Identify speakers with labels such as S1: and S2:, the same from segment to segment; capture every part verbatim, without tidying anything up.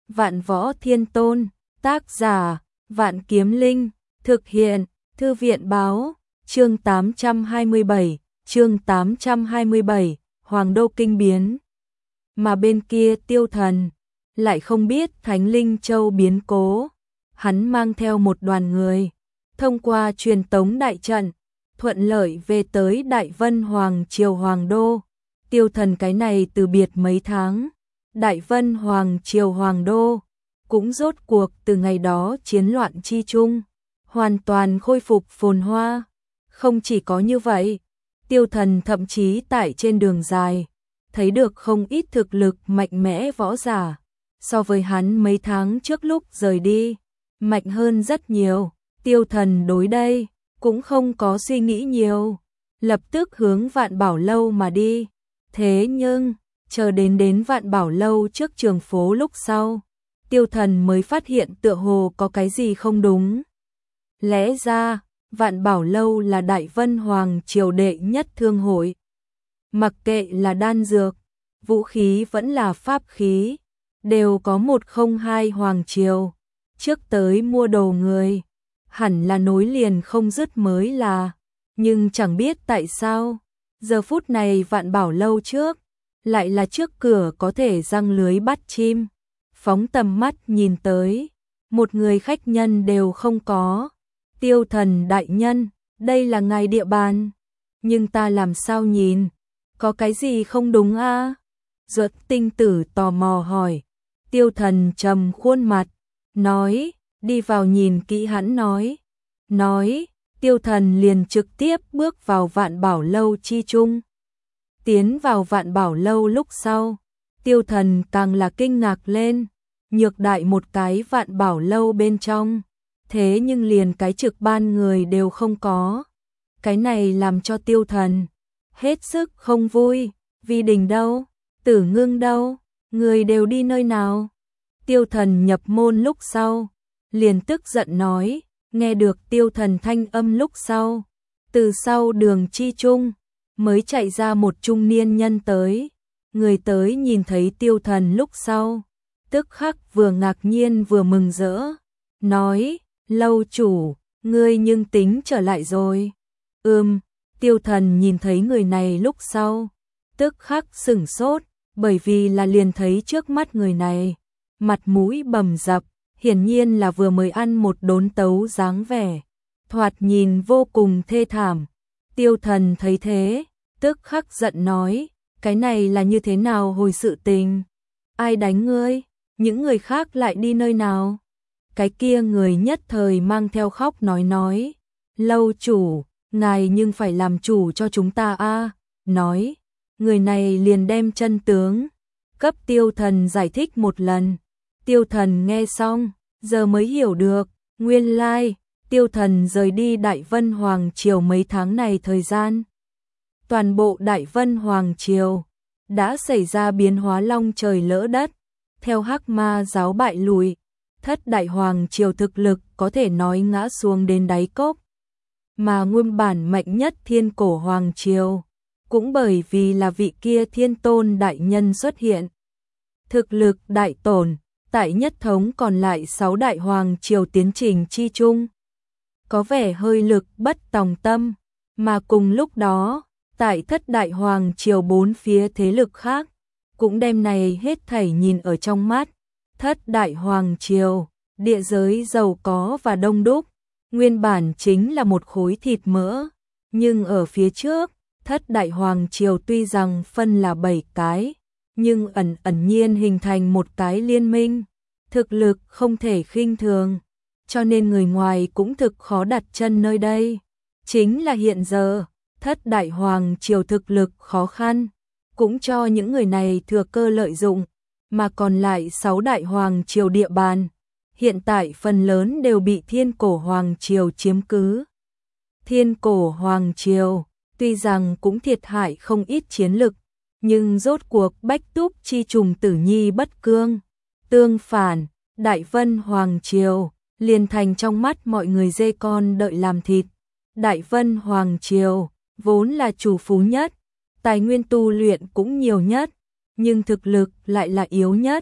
S1: Vạn Võ Thiên Tôn, tác giả, Vạn Kiếm Linh, thực hiện, Thư viện báo, chương tám trăm hai mươi bảy, chương tám trăm hai mươi bảy, Hoàng Đô kinh biến. Mà bên kia Tiêu Thần, lại không biết Thánh Linh Châu biến cố, hắn mang theo một đoàn người, thông qua truyền tống đại trận, thuận lợi về tới Đại Vân Hoàng Triều Hoàng Đô. Tiêu Thần cái này từ biệt mấy tháng, Đại Vân Hoàng Triều Hoàng Đô, cũng rốt cuộc từ ngày đó chiến loạn chi chung, hoàn toàn khôi phục phồn hoa. Không chỉ có như vậy, Tiêu Thần thậm chí tại trên đường dài, thấy được không ít thực lực mạnh mẽ võ giả, so với hắn mấy tháng trước lúc rời đi, mạnh hơn rất nhiều. Tiêu Thần đối đây, cũng không có suy nghĩ nhiều, lập tức hướng Vạn Bảo Lâu mà đi. Thế nhưng, chờ đến đến Vạn Bảo Lâu trước trường phố lúc sau, Tiêu Thần mới phát hiện tựa hồ có cái gì không đúng. Lẽ ra, Vạn Bảo Lâu là Đại Vân Hoàng Triều đệ nhất thương hội. Mặc kệ là đan dược, vũ khí vẫn là pháp khí, đều có một không hai Hoàng Triều. Trước tới mua đồ người, hẳn là nối liền không dứt mới là. Nhưng chẳng biết tại sao, giờ phút này Vạn Bảo Lâu trước, lại là trước cửa có thể giăng lưới bắt chim. Phóng tầm mắt nhìn tới, một người khách nhân đều không có. Tiêu Thần đại nhân, đây là ngài địa bàn, nhưng ta làm sao nhìn, có cái gì không đúng a? À? Duật Tinh Tử tò mò hỏi. Tiêu Thần trầm khuôn mặt, nói, đi vào nhìn kỹ. Hắn nói, nói, Tiêu Thần liền trực tiếp bước vào Vạn Bảo Lâu chi chung. Tiến vào Vạn Bảo Lâu lúc sau, Tiêu Thần càng là kinh ngạc lên, nhược đại một cái Vạn Bảo Lâu bên trong, thế nhưng liền cái trực ban người đều không có. Cái này làm cho Tiêu Thần hết sức không vui. Vi Đình đâu? Tử Ngưng đâu? Người đều đi nơi nào? Tiêu Thần nhập môn lúc sau, liền tức giận nói. Nghe được Tiêu Thần thanh âm lúc sau, từ sau đường chi chung, mới chạy ra một trung niên nhân tới. Người tới nhìn thấy Tiêu Thần lúc sau, tức khắc vừa ngạc nhiên vừa mừng rỡ, nói, lâu chủ, ngươi nhưng tính trở lại rồi. Ừm, Tiêu Thần nhìn thấy người này lúc sau, tức khắc sửng sốt, bởi vì là liền thấy trước mắt người này, mặt mũi bầm dập, hiển nhiên là vừa mới ăn một đốn tấu dáng vẻ, thoạt nhìn vô cùng thê thảm. Tiêu Thần thấy thế, tức khắc giận nói, cái này là như thế nào hồi sự tình? Ai đánh ngươi? Những người khác lại đi nơi nào? Cái kia người nhất thời mang theo khóc nói nói, lâu chủ, ngài nhưng phải làm chủ cho chúng ta a. Nói, người này liền đem chân tướng cấp Tiêu Thần giải thích một lần. Tiêu Thần nghe xong, giờ mới hiểu được, nguyên lai, like, Tiêu Thần rời đi Đại Vân Hoàng Triều mấy tháng này thời gian. Toàn bộ Đại Vân Hoàng Triều đã xảy ra biến hóa long trời lỡ đất, theo Hắc Ma giáo bại lùi, thất Đại Hoàng Triều thực lực có thể nói ngã xuống đến đáy cốc. Mà nguyên bản mạnh nhất Thiên Cổ Hoàng Triều, cũng bởi vì là vị kia Thiên Tôn đại nhân xuất hiện, thực lực đại tổn. Tại nhất thống còn lại sáu Đại Hoàng Triều tiến trình chi chung, có vẻ hơi lực bất tòng tâm. Mà cùng lúc đó, tại thất Đại Hoàng Triều bốn phía thế lực khác, cũng đem này hết thảy nhìn ở trong mắt. Thất Đại Hoàng Triều, địa giới giàu có và đông đúc, nguyên bản chính là một khối thịt mỡ, nhưng ở phía trước, thất Đại Hoàng Triều tuy rằng phân là bảy cái, nhưng ẩn ẩn nhiên hình thành một cái liên minh, thực lực không thể khinh thường, cho nên người ngoài cũng thực khó đặt chân nơi đây. Chính là hiện giờ, thất Đại Hoàng Triều thực lực khó khăn, cũng cho những người này thừa cơ lợi dụng, mà còn lại sáu Đại Hoàng Triều địa bàn, hiện tại phần lớn đều bị Thiên Cổ Hoàng Triều chiếm cứ. Thiên Cổ Hoàng Triều, tuy rằng cũng thiệt hại không ít chiến lực, nhưng rốt cuộc bách túc chi trùng tử nhi bất cương. Tương phản, Đại Vân Hoàng Triều, liền thành trong mắt mọi người dê con đợi làm thịt. Đại Vân Hoàng Triều, vốn là chủ phú nhất, tài nguyên tu luyện cũng nhiều nhất, nhưng thực lực lại là yếu nhất.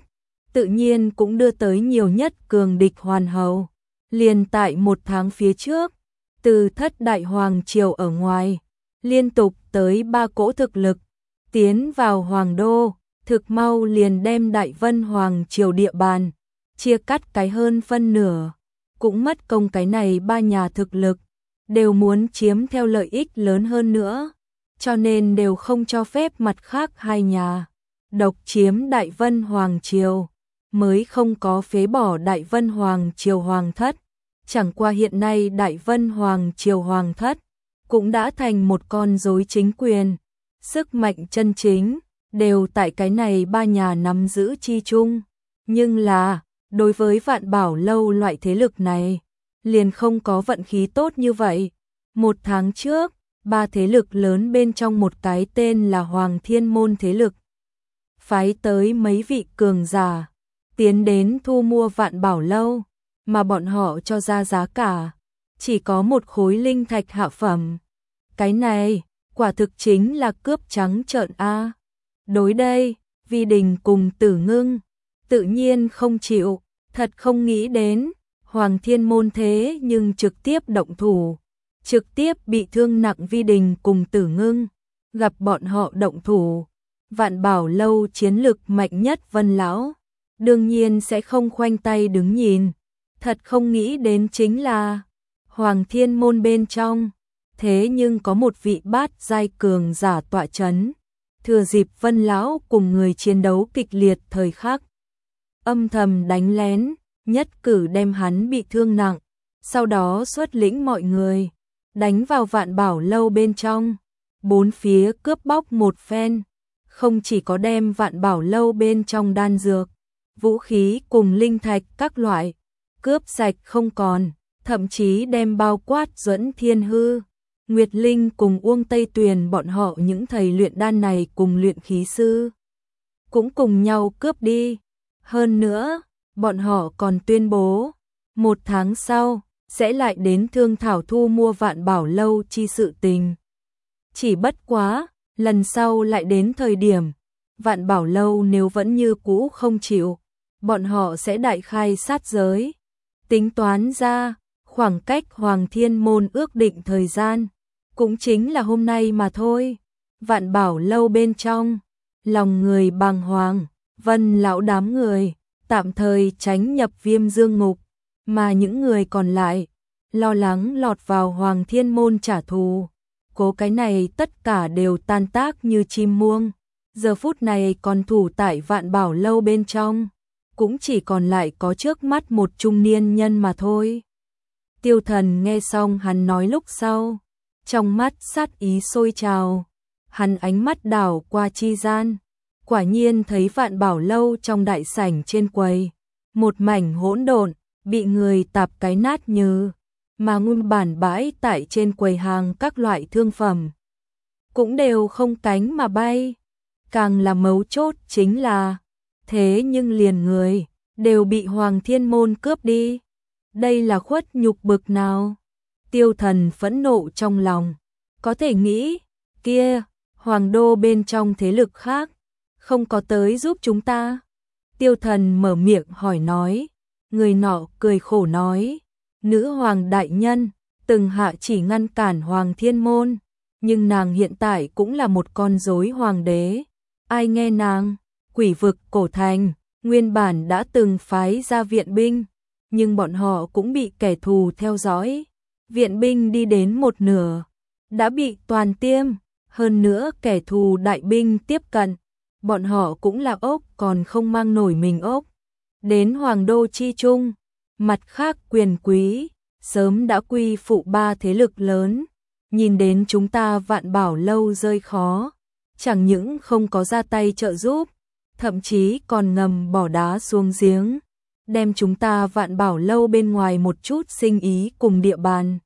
S1: tự nhiên cũng đưa tới nhiều nhất cường địch hoàn hầu. Liền tại một tháng phía trước, từ thất đại hoàng triều ở ngoài, liên tục tới ba cỗ thực lực, tiến vào hoàng đô, thực mau liền đem Đại Vân hoàng triều địa bàn, chia cắt cái hơn phân nửa, cũng mất công cái này ba nhà thực lực, đều muốn chiếm theo lợi ích lớn hơn nữa, cho nên đều không cho phép mặt khác hai nhà độc chiếm Đại Vân hoàng triều, mới không có phế bỏ Đại Vân hoàng triều hoàng thất. Chẳng qua hiện nay Đại Vân hoàng triều hoàng thất cũng đã thành một con rối chính quyền, sức mạnh chân chính đều tại cái này ba nhà nắm giữ chi chung, nhưng là đối với Vạn Bảo lâu loại thế lực này, liền không có vận khí tốt như vậy. Một tháng trước, ba thế lực lớn bên trong một cái tên là Hoàng Thiên môn thế lực, phái tới mấy vị cường giả, tiến đến thu mua Vạn Bảo lâu, mà bọn họ cho ra giá cả, chỉ có một khối linh thạch hạ phẩm. Cái này, quả thực chính là cướp trắng trợn a. Đối đây, Vi Đình cùng Tử Ngưng, tự nhiên không chịu, thật không nghĩ đến, Hoàng Thiên môn thế nhưng trực tiếp động thủ, trực tiếp bị thương nặng. Vi Đình cùng Tử Ngưng, gặp bọn họ động thủ, Vạn Bảo lâu chiến lực mạnh nhất Vân lão, đương nhiên sẽ không khoanh tay đứng nhìn. Thật không nghĩ đến chính là, Hoàng Thiên môn bên trong, thế nhưng có một vị bát giai cường giả tọa chấn, thừa dịp Vân lão cùng người chiến đấu kịch liệt thời khắc, âm thầm đánh lén, nhất cử đem hắn bị thương nặng, sau đó xuất lĩnh mọi người, đánh vào Vạn Bảo lâu bên trong, bốn phía cướp bóc một phen, không chỉ có đem Vạn Bảo lâu bên trong đan dược, vũ khí cùng linh thạch các loại, cướp sạch không còn, thậm chí đem bao quát Duẫn Thiên Hư, Nguyệt Linh cùng Uông Tây Tuyền bọn họ những thầy luyện đan này cùng luyện khí sư, cũng cùng nhau cướp đi. Hơn nữa, bọn họ còn tuyên bố, một tháng sau, sẽ lại đến thương thảo thu mua Vạn Bảo lâu chi sự tình. Chỉ bất quá, lần sau lại đến thời điểm, Vạn Bảo lâu nếu vẫn như cũ không chịu, bọn họ sẽ đại khai sát giới. Tính toán ra, khoảng cách Hoàng Thiên môn ước định thời gian, cũng chính là hôm nay mà thôi. Vạn Bảo lâu bên trong, lòng người bàng hoàng, Vân lão đám người, tạm thời tránh nhập Viêm Dương ngục, mà những người còn lại, lo lắng lọt vào Hoàng Thiên môn trả thù. Cố cái này tất cả đều tan tác như chim muông, giờ phút này còn thủ tại Vạn Bảo lâu bên trong, cũng chỉ còn lại có trước mắt một trung niên nhân mà thôi. Tiêu Thần nghe xong hắn nói lúc sau, trong mắt sát ý sôi trào, hắn ánh mắt đảo qua chi gian, quả nhiên thấy Vạn Bảo lâu trong đại sảnh trên quầy, một mảnh hỗn độn, bị người tạp cái nát như, mà nguyên bản bãi tại trên quầy hàng các loại thương phẩm, cũng đều không cánh mà bay. Càng là mấu chốt chính là, thế nhưng liền người, đều bị Hoàng Thiên môn cướp đi. Đây là khuất nhục bực nào? Tiêu Thần phẫn nộ trong lòng, có thể nghĩ, kia, Hoàng đô bên trong thế lực khác, không có tới giúp chúng ta. Tiêu Thần mở miệng hỏi nói, người nọ cười khổ nói, nữ hoàng đại nhân, từng hạ chỉ ngăn cản Hoàng Thiên môn, nhưng nàng hiện tại cũng là một con rối hoàng đế. Ai nghe nàng? Quỷ vực cổ thành, nguyên bản đã từng phái ra viện binh, nhưng bọn họ cũng bị kẻ thù theo dõi. Viện binh đi đến một nửa, đã bị toàn tiêm, hơn nữa kẻ thù đại binh tiếp cận, bọn họ cũng là ốc còn không mang nổi mình ốc. Đến Hoàng đô chi trung, mặt khác quyền quý, sớm đã quy phụ ba thế lực lớn, nhìn đến chúng ta Vạn Bảo lâu rơi khó, chẳng những không có ra tay trợ giúp, thậm chí còn ngầm bỏ đá xuống giếng, đem chúng ta Vạn Bảo lâu bên ngoài một chút sinh ý cùng địa bàn,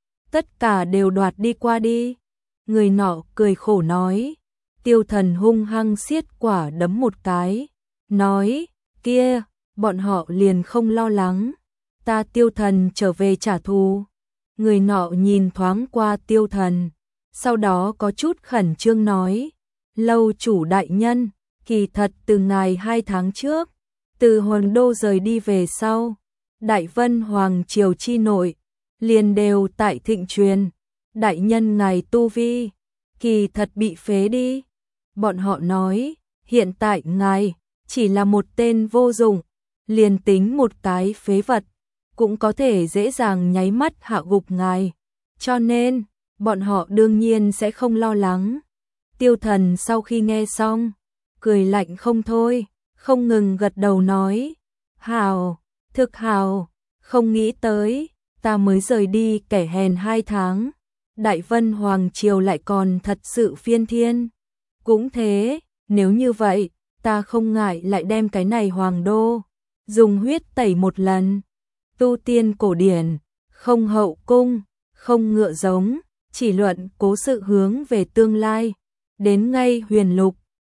S1: tất cả đều đoạt đi qua đi. Người nọ cười khổ nói. Tiêu Thần hung hăng siết quả đấm một cái, nói, kia, bọn họ liền không lo lắng, ta Tiêu Thần trở về trả thù. Người nọ nhìn thoáng qua Tiêu Thần, sau đó có chút khẩn trương nói, lâu chủ đại nhân, kỳ thật từ ngày hai tháng trước, Từ Hồn Đô rời đi về sau, Đại Vân Hoàng triều chi nội, liền đều tại thịnh truyền, đại nhân ngài tu vi, kỳ thật bị phế đi. Bọn họ nói, hiện tại ngài chỉ là một tên vô dụng, liền tính một cái phế vật, cũng có thể dễ dàng nháy mắt hạ gục ngài. Cho nên, bọn họ đương nhiên sẽ không lo lắng. Tiêu Thần sau khi nghe xong, cười lạnh không thôi, không ngừng gật đầu nói, hào, thực hào, không nghĩ tới, ta mới rời đi kẻ hèn hai tháng, Đại Vân Hoàng triều lại còn thật sự phiên thiên. Cũng thế, nếu như vậy, ta không ngại lại đem cái này Hoàng Đô dùng huyết tẩy một lần. Tu tiên cổ điển, không hậu cung, không ngựa giống, chỉ luận cố sự hướng về tương lai. Đến ngay huyền lục,